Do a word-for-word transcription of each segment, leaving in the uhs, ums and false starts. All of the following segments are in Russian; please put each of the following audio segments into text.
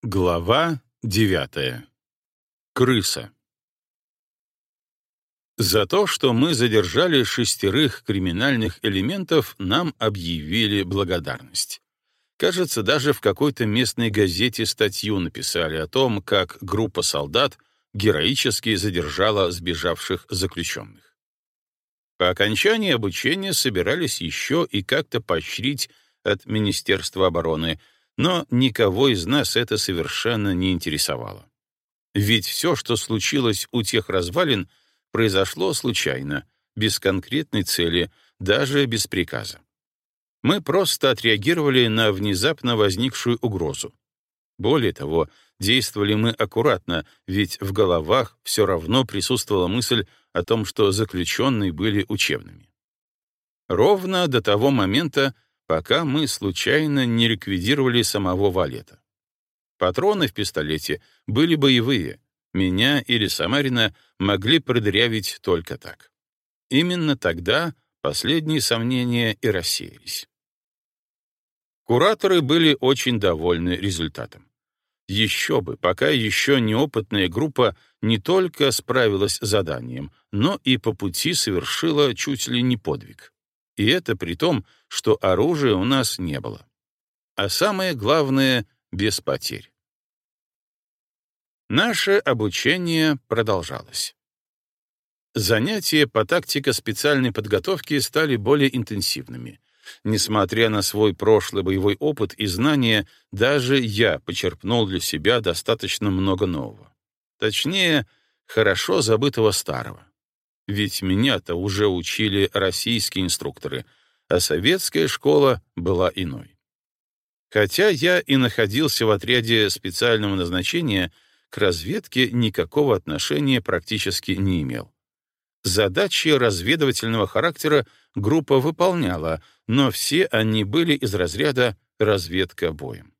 Глава девятая. Крыса. За то, что мы задержали шестерых криминальных элементов, нам объявили благодарность. Кажется, даже в какой-то местной газете статью написали о том, как группа солдат героически задержала сбежавших заключенных. По окончании обучения собирались еще и как-то поощрить от Министерства обороны, но никого из нас это совершенно не интересовало. Ведь все, что случилось у тех развалин, произошло случайно, без конкретной цели, даже без приказа. Мы просто отреагировали на внезапно возникшую угрозу. Более того, действовали мы аккуратно, ведь в головах все равно присутствовала мысль о том, что заключенные были учебными. Ровно до того момента, пока мы случайно не ликвидировали самого Валета. Патроны в пистолете были боевые, меня или Самарина могли продырявить только так. Именно тогда последние сомнения и рассеялись. Кураторы были очень довольны результатом. Еще бы, пока еще неопытная группа не только справилась с заданием, но и по пути совершила чуть ли не подвиг. И это при том, что оружия у нас не было. А самое главное — без потерь. Наше обучение продолжалось. Занятия по тактико-специальной подготовке стали более интенсивными. Несмотря на свой прошлый боевой опыт и знания, даже я почерпнул для себя достаточно много нового. Точнее, хорошо забытого старого. Ведь меня-то уже учили российские инструкторы, а советская школа была иной. Хотя я и находился в отряде специального назначения, к разведке никакого отношения практически не имел. Задачи разведывательного характера группа выполняла, но все они были из разряда разведка боем.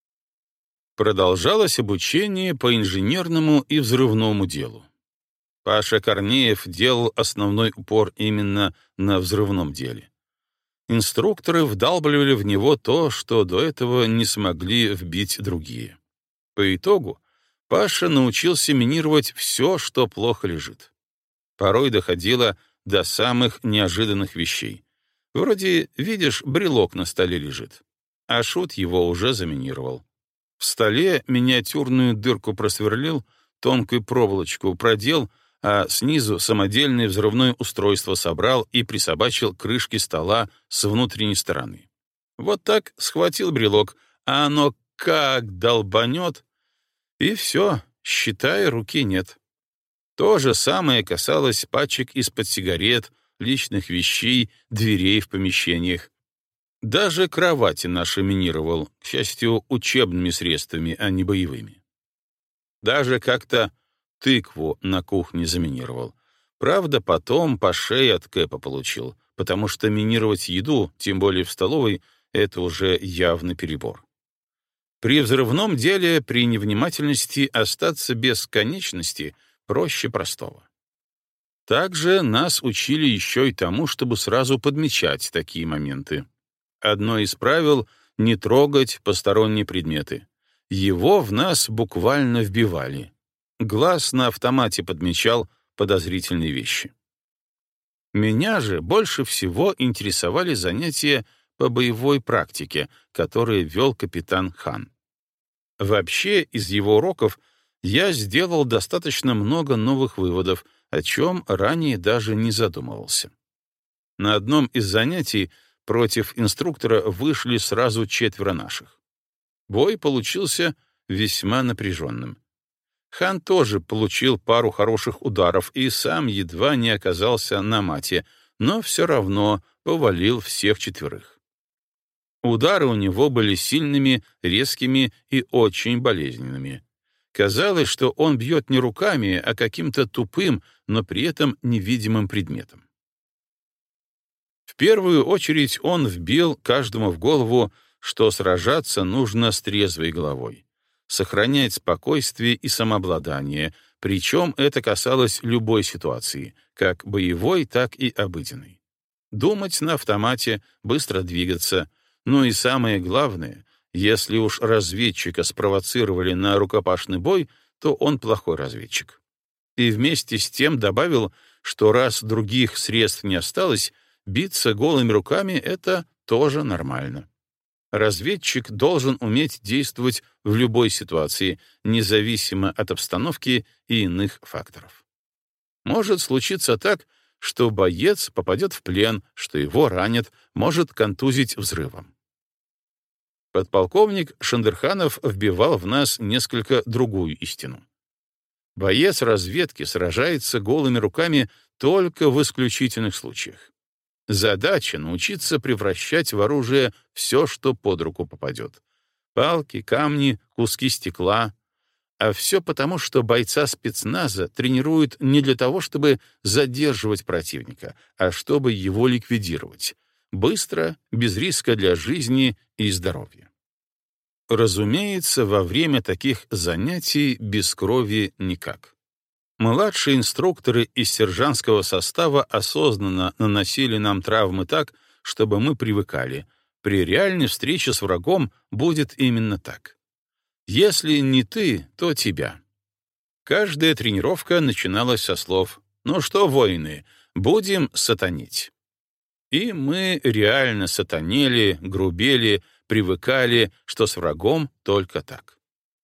Продолжалось обучение по инженерному и взрывному делу. Паша Корнеев делал основной упор именно на взрывном деле. Инструкторы вдалбливали в него то, что до этого не смогли вбить другие. По итогу Паша научился минировать все, что плохо лежит. Порой доходило до самых неожиданных вещей. Вроде, видишь, брелок на столе лежит, а шут его уже заминировал. В столе миниатюрную дырку просверлил, тонкую проволочку продел, а снизу самодельное взрывное устройство собрал и присобачил к крышке стола с внутренней стороны. Вот так схватил брелок, а оно как долбанет, и все, считай, руки нет. То же самое касалось пачек из-под сигарет, личных вещей, дверей в помещениях. Даже кровати наши минировал, к счастью, учебными средствами, а не боевыми. Даже как-то тыкву на кухне заминировал. Правда, потом по шее от Кэпа получил, потому что минировать еду, тем более в столовой, это уже явный перебор. При взрывном деле, при невнимательности остаться без конечности проще простого. Также нас учили еще и тому, чтобы сразу подмечать такие моменты. Одно из правил — не трогать посторонние предметы. Его в нас буквально вбивали. Глаз на автомате подмечал подозрительные вещи. Меня же больше всего интересовали занятия по боевой практике, которые вел капитан Хан. Вообще, из его уроков я сделал достаточно много новых выводов, о чем ранее даже не задумывался. На одном из занятий против инструктора вышли сразу четверо наших. Бой получился весьма напряженным. Хан тоже получил пару хороших ударов и сам едва не оказался на мате, но все равно повалил всех четверых. Удары у него были сильными, резкими и очень болезненными. Казалось, что он бьет не руками, а каким-то тупым, но при этом невидимым предметом. В первую очередь он вбил каждому в голову, что сражаться нужно с трезвой головой, сохранять спокойствие и самообладание, причем это касалось любой ситуации, как боевой, так и обыденной. Думать на автомате, быстро двигаться, ну и самое главное Если уж разведчика спровоцировали на рукопашный бой, то он плохой разведчик. И вместе с тем добавил, что раз других средств не осталось, биться голыми руками — это тоже нормально. Разведчик должен уметь действовать в любой ситуации, независимо от обстановки и иных факторов. Может случиться так, что боец попадет в плен, что его ранят, может контузить взрывом. Подполковник Шандерханов вбивал в нас несколько другую истину. Боец разведки сражается голыми руками только в исключительных случаях. Задача — научиться превращать в оружие все, что под руку попадет. Палки, камни, куски стекла. А все потому, что бойца спецназа тренируют не для того, чтобы задерживать противника, а чтобы его ликвидировать. Быстро, без риска для жизни и здоровья. Разумеется, во время таких занятий без крови никак. Младшие инструкторы из сержантского состава осознанно наносили нам травмы так, чтобы мы привыкали. При реальной встрече с врагом будет именно так. Если не ты, то тебя. Каждая тренировка начиналась со слов: «Ну что, воины, будем сатанить». И мы реально сатанели, грубели, привыкали, что с врагом только так.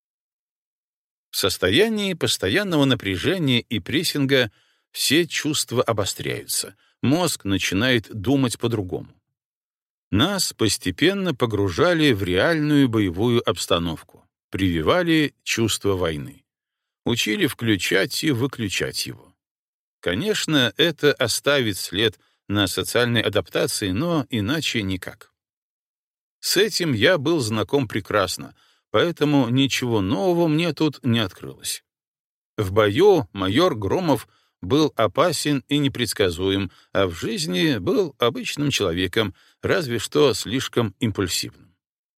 В состоянии постоянного напряжения и прессинга все чувства обостряются, мозг начинает думать по-другому. Нас постепенно погружали в реальную боевую обстановку, прививали чувство войны, учили включать и выключать его. Конечно, это оставит след на социальной адаптации, но иначе никак. С этим я был знаком прекрасно, поэтому ничего нового мне тут не открылось. В бою майор Громов был опасен и непредсказуем, а в жизни был обычным человеком, разве что слишком импульсивным.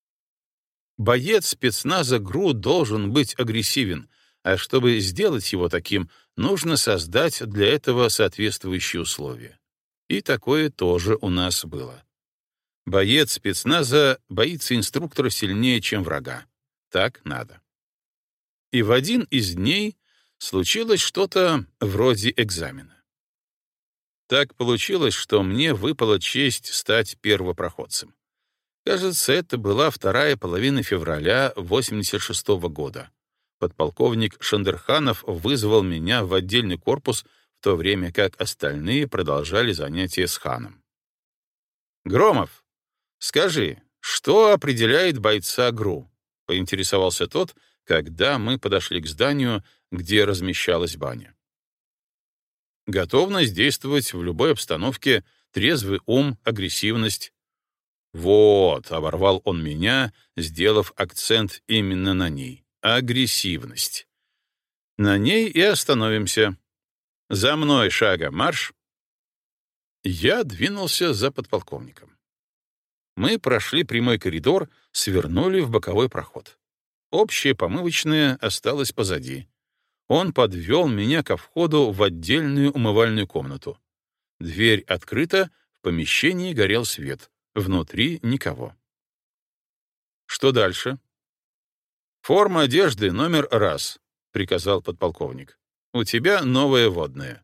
Боец спецназа ГРУ должен быть агрессивен, а чтобы сделать его таким, нужно создать для этого соответствующие условия. И такое тоже у нас было. Боец спецназа боится инструктора сильнее, чем врага. Так надо. И в один из дней случилось что-то вроде экзамена. Так получилось, что мне выпала честь стать первопроходцем. Кажется, это была вторая половина февраля восемьдесят шестого года. Подполковник Шандерханов вызвал меня в отдельный корпус, в то время как остальные продолжали занятия с ханом. «Громов, скажи, что определяет бойца ГРУ?» — поинтересовался тот, когда мы подошли к зданию, где размещалась баня. Готовность действовать в любой обстановке, трезвый ум, агрессивность. «Вот», — оборвал он меня, сделав акцент именно на ней. Агрессивность. На ней и остановимся. За мной шага марш. Я двинулся за подполковником. Мы прошли прямой коридор, свернули в боковой проход. Общая помывочная осталась позади. Он подвел меня ко входу в отдельную умывальную комнату. Дверь открыта, в помещении горел свет. Внутри никого. Что дальше? «Форма одежды номер раз», — приказал подполковник. «У тебя новая водная».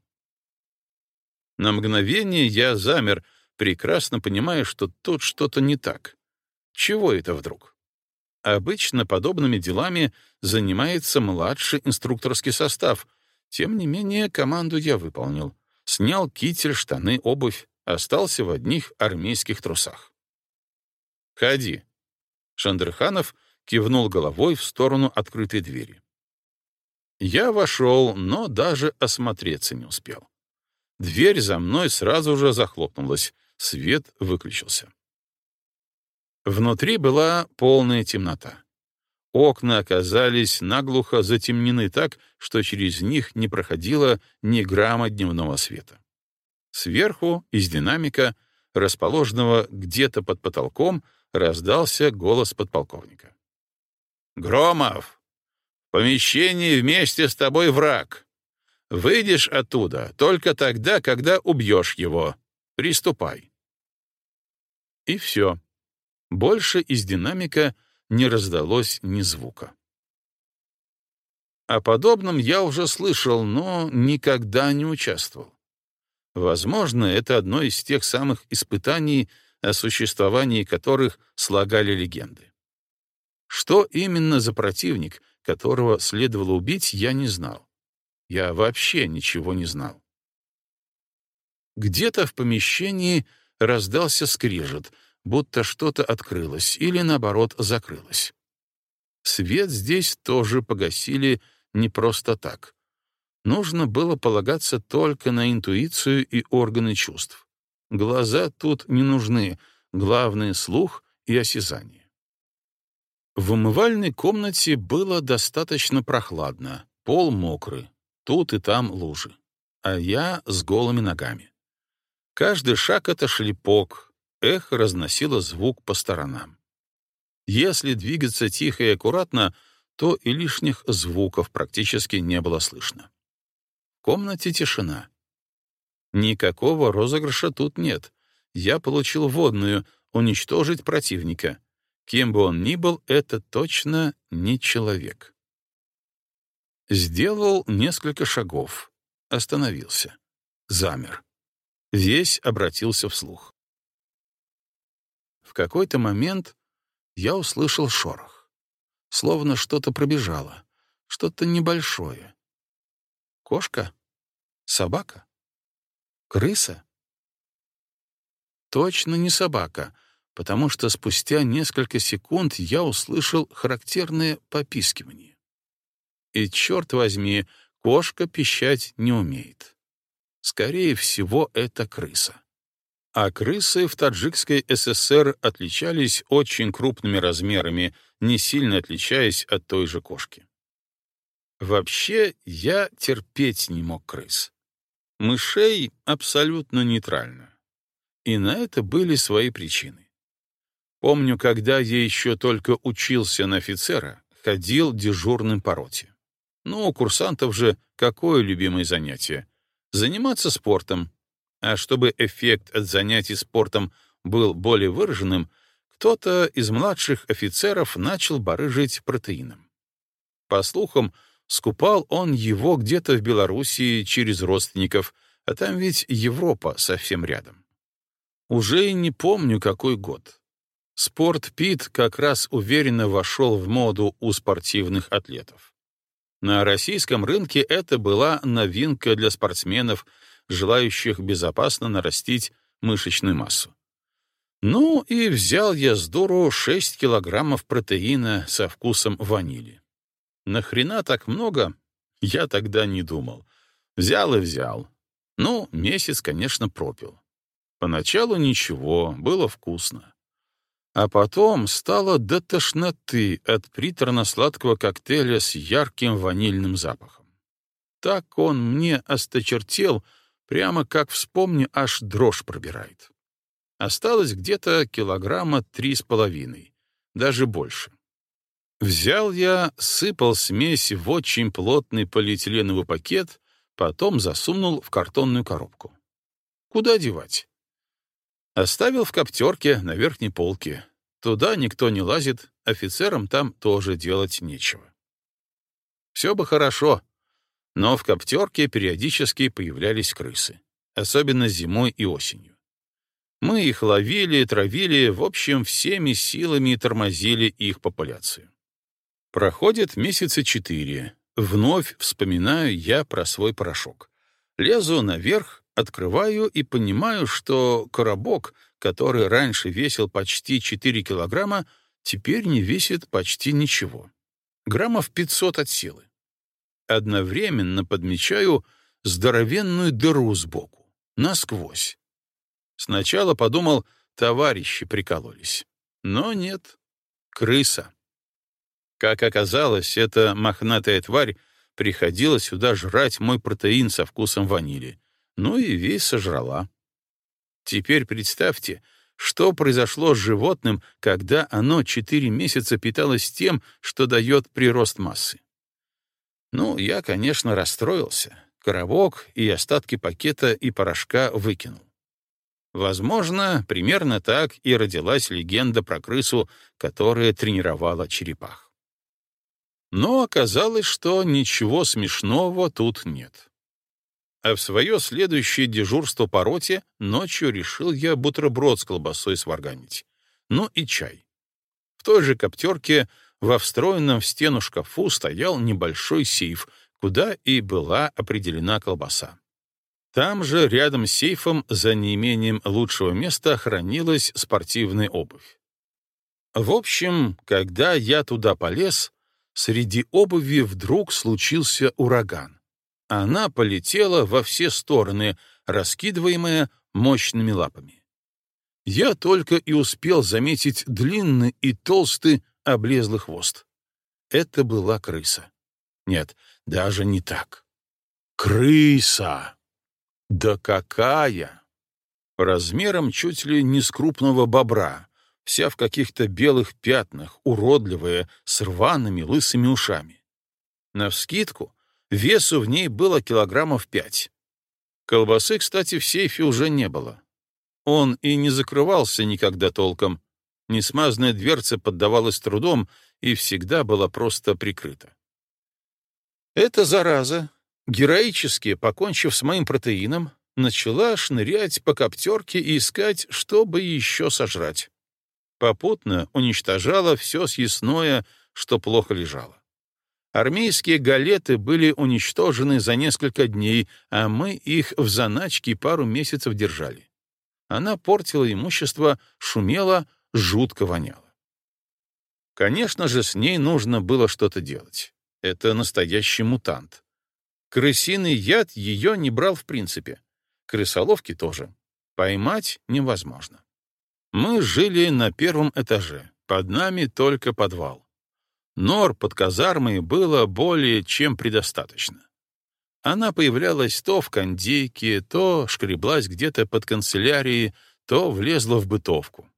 На мгновение я замер, прекрасно понимая, что тут что-то не так. Чего это вдруг? Обычно подобными делами занимается младший инструкторский состав. Тем не менее, команду я выполнил. Снял китель, штаны, обувь, остался в одних армейских трусах. «Ходи». Шандерханов кивнул головой в сторону открытой двери. Я вошел, но даже осмотреться не успел. Дверь за мной сразу же захлопнулась, свет выключился. Внутри была полная темнота. Окна оказались наглухо затемнены так, что через них не проходило ни грамма дневного света. Сверху, из динамика, расположенного где-то под потолком, раздался голос подполковника. «Громов, в помещении вместе с тобой враг. Выйдешь оттуда только тогда, когда убьешь его. Приступай». И все. Больше из динамика не раздалось ни звука. О подобном я уже слышал, но никогда не участвовал. Возможно, это одно из тех самых испытаний, о существовании которых слагали легенды. Что именно за противник, которого следовало убить, я не знал. Я вообще ничего не знал. Где-то в помещении раздался скрежет, будто что-то открылось или, наоборот, закрылось. Свет здесь тоже погасили не просто так. Нужно было полагаться только на интуицию и органы чувств. Глаза тут не нужны, главное — слух и осязание. В умывальной комнате было достаточно прохладно, пол мокрый, тут и там лужи, а я с голыми ногами. Каждый шаг — это шлепок, эхо разносило звук по сторонам. Если двигаться тихо и аккуратно, то и лишних звуков практически не было слышно. В комнате тишина. Никакого розыгрыша тут нет. Я получил вводную — уничтожить противника. Кем бы он ни был, это точно не человек. Сделал несколько шагов. Остановился. Замер. Весь обратился вслух. В какой-то момент я услышал шорох. Словно что-то пробежало. Что-то небольшое. Кошка? Собака? Крыса? Точно не собака, потому что спустя несколько секунд я услышал характерное попискивание. И, черт возьми, кошка пищать не умеет. Скорее всего, это крыса. А крысы в Таджикской ССР отличались очень крупными размерами, не сильно отличаясь от той же кошки. Вообще, я терпеть не мог крыс. Мышей абсолютно нейтрально. И на это были свои причины. Помню, когда я еще только учился на офицера, ходил дежурным по роте. Ну, у курсантов же какое любимое занятие? Заниматься спортом. А чтобы эффект от занятий спортом был более выраженным, кто-то из младших офицеров начал барыжить протеином. По слухам, скупал он его где-то в Белоруссии через родственников, а там ведь Европа совсем рядом. Уже и не помню, какой год. Спорт-пит как раз уверенно вошел в моду у спортивных атлетов. На российском рынке это была новинка для спортсменов, желающих безопасно нарастить мышечную массу. Ну и взял я с дуру шесть килограммов протеина со вкусом ванили. Нахрена так много? Я тогда не думал. Взял и взял. Ну, месяц, конечно, пропил. Поначалу ничего, было вкусно. А потом стало до тошноты от приторно-сладкого коктейля с ярким ванильным запахом. Так он мне осточертел, прямо как вспомню, аж дрожь пробирает. Осталось где-то килограмма три с половиной, даже больше. Взял я, сыпал смесь в очень плотный полиэтиленовый пакет, потом засунул в картонную коробку. Куда девать? Оставил в коптерке на верхней полке. Туда никто не лазит, офицерам там тоже делать нечего. Все бы хорошо, но в коптерке периодически появлялись крысы, особенно зимой и осенью. Мы их ловили, травили, в общем, всеми силами тормозили их популяцию. Проходит месяца четыре. Вновь вспоминаю я про свой порошок. Лезу наверх, открываю и понимаю, что коробок, который раньше весил почти четыре килограмма, теперь не весит почти ничего. Граммов пятьсот от силы. Одновременно подмечаю здоровенную дыру сбоку, насквозь. Сначала подумал, товарищи прикололись. Но нет, крыса. Как оказалось, эта мохнатая тварь приходила сюда жрать мой протеин со вкусом ванили. Ну и весь сожрала. Теперь представьте, что произошло с животным, когда оно четыре месяца питалось тем, что дает прирост массы. Ну, я, конечно, расстроился. Коробок и остатки пакета и порошка выкинул. Возможно, примерно так и родилась легенда про крысу, которая тренировала черепах. Но оказалось, что ничего смешного тут нет. А в свое следующее дежурство по роте ночью решил я бутерброд с колбасой сварганить. Ну и чай. В той же коптерке во встроенном в стену шкафу стоял небольшой сейф, куда и была определена колбаса. Там же, рядом с сейфом, за неимением лучшего места, хранилась спортивная обувь. В общем, когда я туда полез, среди обуви вдруг случился ураган. Она полетела во все стороны, раскидываемая мощными лапами. Я только и успел заметить длинный и толстый облезлый хвост. Это была крыса. Нет, даже не так. Крыса! Да какая! Размером чуть ли не с крупного бобра, вся в каких-то белых пятнах, уродливая, с рваными лысыми ушами. Навскидку, весу в ней было килограммов пять. Колбасы, кстати, в сейфе уже не было. Он и не закрывался никогда толком. Несмазанная дверца поддавалась трудом и всегда была просто прикрыта. Эта зараза, героически покончив с моим протеином, начала шнырять по коптерке и искать, чтобы еще сожрать. Попутно уничтожала все съестное, что плохо лежало. Армейские галеты были уничтожены за несколько дней, а мы их в заначке пару месяцев держали. Она портила имущество, шумела, жутко воняла. Конечно же, с ней нужно было что-то делать. Это настоящий мутант. Крысиный яд ее не брал в принципе. Крысоловки тоже. Поймать невозможно. Мы жили на первом этаже, под нами только подвал. Нор под казармой было более чем предостаточно. Она появлялась то в кондейке, то шкреблась где-то под канцелярией, то влезла в бытовку.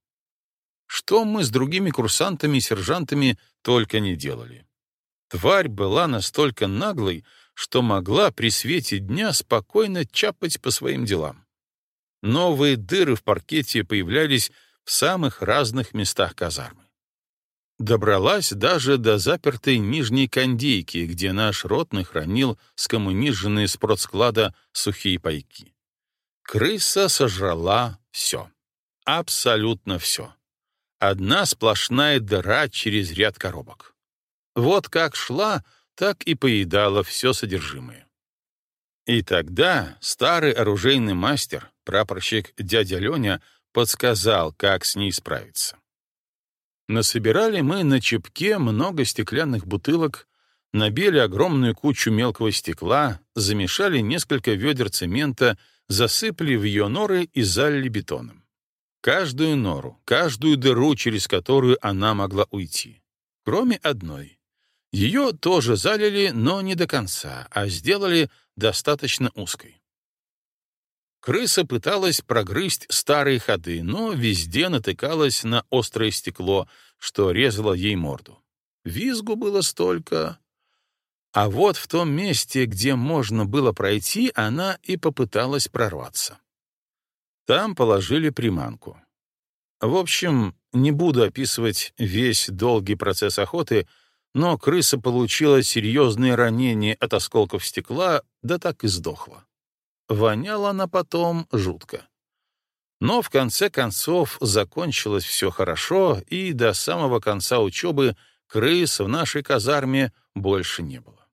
Что мы с другими курсантами и сержантами только не делали. Тварь была настолько наглой, что могла при свете дня спокойно чапать по своим делам. Новые дыры в паркете появлялись в самых разных местах казармы. Добралась даже до запертой нижней кондейки, где наш ротный хранил скоммуниженные с продсклада сухие пайки. Крыса сожрала все. Абсолютно все. Одна сплошная дыра через ряд коробок. Вот как шла, так и поедала все содержимое. И тогда старый оружейный мастер, прапорщик дядя Леня, подсказал, как с ней справиться. Насобирали мы на чепке много стеклянных бутылок, набили огромную кучу мелкого стекла, замешали несколько ведер цемента, засыпали в ее норы и залили бетоном. Каждую нору, каждую дыру, через которую она могла уйти. Кроме одной. Ее тоже залили, но не до конца, а сделали достаточно узкой. Крыса пыталась прогрызть старые ходы, но везде натыкалась на острое стекло, что резало ей морду. Визгу было столько. А вот в том месте, где можно было пройти, она и попыталась прорваться. Там положили приманку. В общем, не буду описывать весь долгий процесс охоты, но крыса получила серьезные ранения от осколков стекла, да так и сдохла. Воняла она потом жутко. Но в конце концов закончилось все хорошо, и до самого конца учебы крыс в нашей казарме больше не было.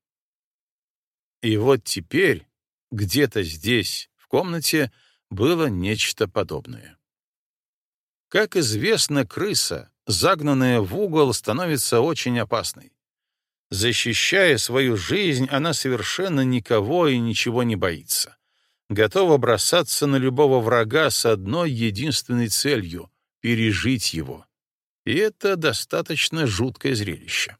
И вот теперь, где-то здесь, в комнате, было нечто подобное. Как известно, крыса, загнанная в угол, становится очень опасной. Защищая свою жизнь, она совершенно никого и ничего не боится. Готова бросаться на любого врага с одной единственной целью — пережить его. И это достаточно жуткое зрелище.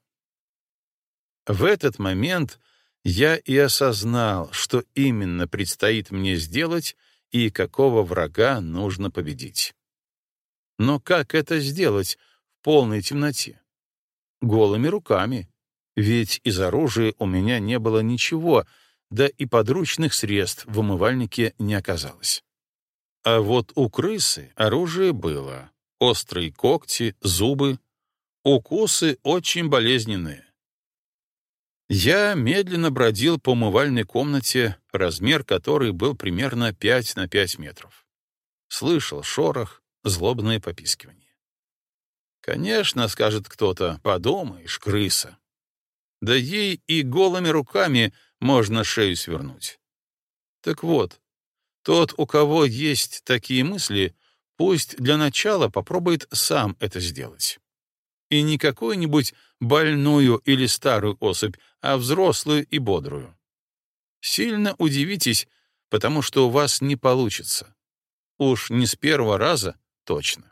В этот момент я и осознал, что именно предстоит мне сделать и какого врага нужно победить. Но как это сделать в полной темноте? Голыми руками. Ведь из оружия у меня не было ничего, да и подручных средств в умывальнике не оказалось. А вот у крысы оружие было. Острые когти, зубы. Укусы очень болезненные. Я медленно бродил по умывальной комнате, размер которой был примерно пять на пять метров. Слышал шорох, злобное попискивание. Конечно, скажет кто-то, подумаешь, крыса. Да ей и голыми руками можно шею свернуть. Так вот, тот, у кого есть такие мысли, пусть для начала попробует сам это сделать. И не какую-нибудь больную или старую особь, а взрослую и бодрую. Сильно удивитесь, потому что у вас не получится. Уж не с первого раза точно.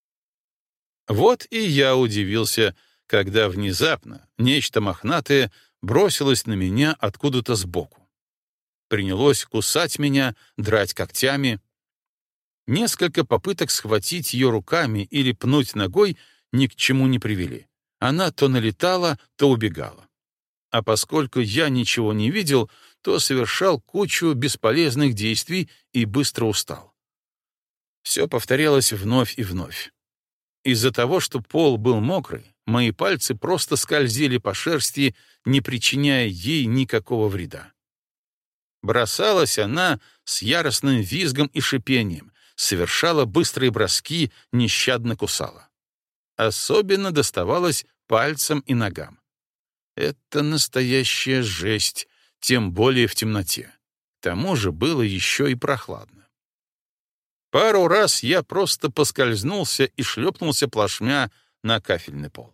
Вот и я удивился, когда внезапно нечто мохнатое бросилось на меня откуда-то сбоку. Принялось кусать меня, драть когтями. Несколько попыток схватить ее руками или пнуть ногой ни к чему не привели. Она то налетала, то убегала. А поскольку я ничего не видел, то совершал кучу бесполезных действий и быстро устал. Все повторялось вновь и вновь. Из-за того, что пол был мокрый, мои пальцы просто скользили по шерсти, не причиняя ей никакого вреда. Бросалась она с яростным визгом и шипением, совершала быстрые броски, нещадно кусала. Особенно доставалось пальцам и ногам. Это настоящая жесть, тем более в темноте. К тому же было еще и прохладно. Пару раз я просто поскользнулся и шлепнулся плашмя на кафельный пол.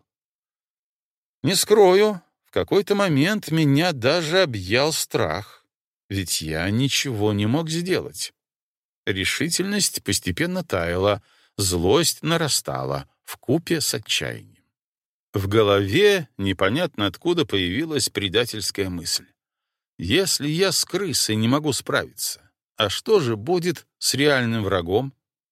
Не скрою, в какой-то момент меня даже объял страх, ведь я ничего не мог сделать. Решительность постепенно таяла, злость нарастала вкупе с отчаянием. В голове непонятно откуда появилась предательская мысль. Если я с крысой не могу справиться, а что же будет с реальным врагом?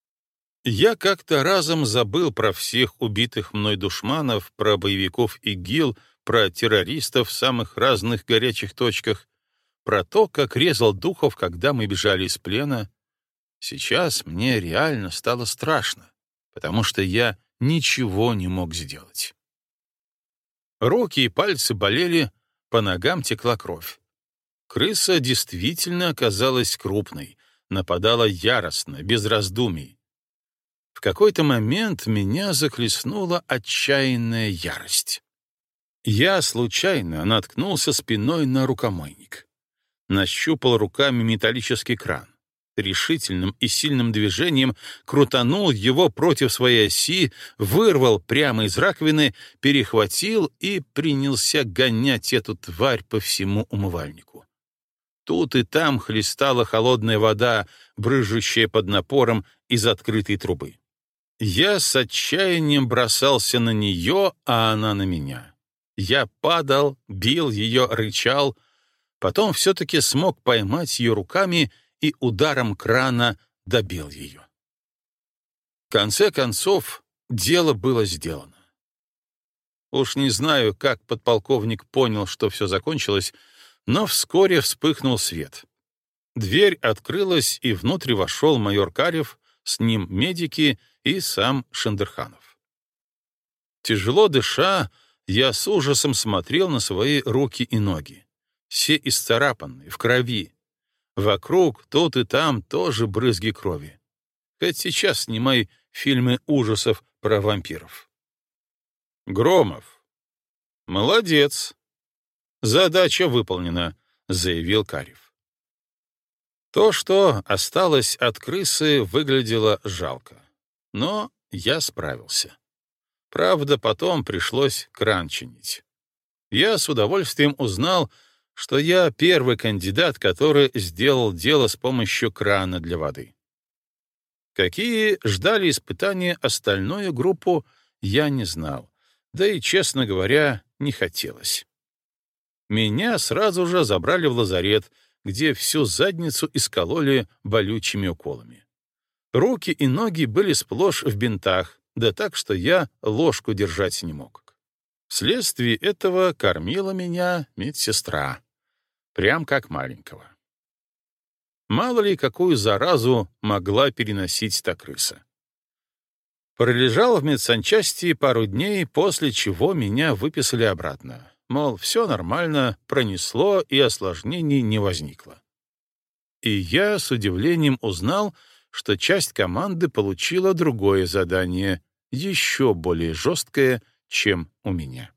Я как-то разом забыл про всех убитых мной душманов, про боевиков ИГИЛ, про террористов в самых разных горячих точках, про то, как резал духов, когда мы бежали из плена. Сейчас мне реально стало страшно, потому что я ничего не мог сделать. Руки и пальцы болели, по ногам текла кровь. Крыса действительно оказалась крупной, нападала яростно, без раздумий. В какой-то момент меня захлестнула отчаянная ярость. Я случайно наткнулся спиной на рукомойник. Нащупал руками металлический кран. Решительным и сильным движением крутанул его против своей оси, вырвал прямо из раковины, перехватил и принялся гонять эту тварь по всему умывальнику. Тут и там хлестала холодная вода, брызжущая под напором из открытой трубы. Я с отчаянием бросался на нее, а она на меня. Я падал, бил ее, рычал, потом все-таки смог поймать ее руками и ударом крана добил ее. В конце концов, дело было сделано. Уж не знаю, как подполковник понял, что все закончилось, но вскоре вспыхнул свет. Дверь открылась, и внутрь вошел майор Карев, с ним медики и сам Шендерханов. Тяжело дыша, я с ужасом смотрел на свои руки и ноги. Все исцарапанные, в крови. Вокруг тут и там тоже брызги крови. Хоть сейчас снимай фильмы ужасов про вампиров. Громов. Молодец. Задача выполнена, заявил Карев. То, что осталось от крысы, выглядело жалко. Но я справился. Правда, потом пришлось кран чинить. Я с удовольствием узнал, что я первый кандидат, который сделал дело с помощью крана для воды. Какие ждали испытания остальную группу, я не знал, да и, честно говоря, не хотелось. Меня сразу же забрали в лазарет, где всю задницу искололи болючими уколами. Руки и ноги были сплошь в бинтах, да так, что я ложку держать не мог. Вследствие этого кормила меня медсестра. Прям как маленького. Мало ли, какую заразу могла переносить та крыса. Пролежал в медсанчасти пару дней, после чего меня выписали обратно. Мол, все нормально, пронесло и осложнений не возникло. И я с удивлением узнал, что часть команды получила другое задание, еще более жесткое, чем у меня.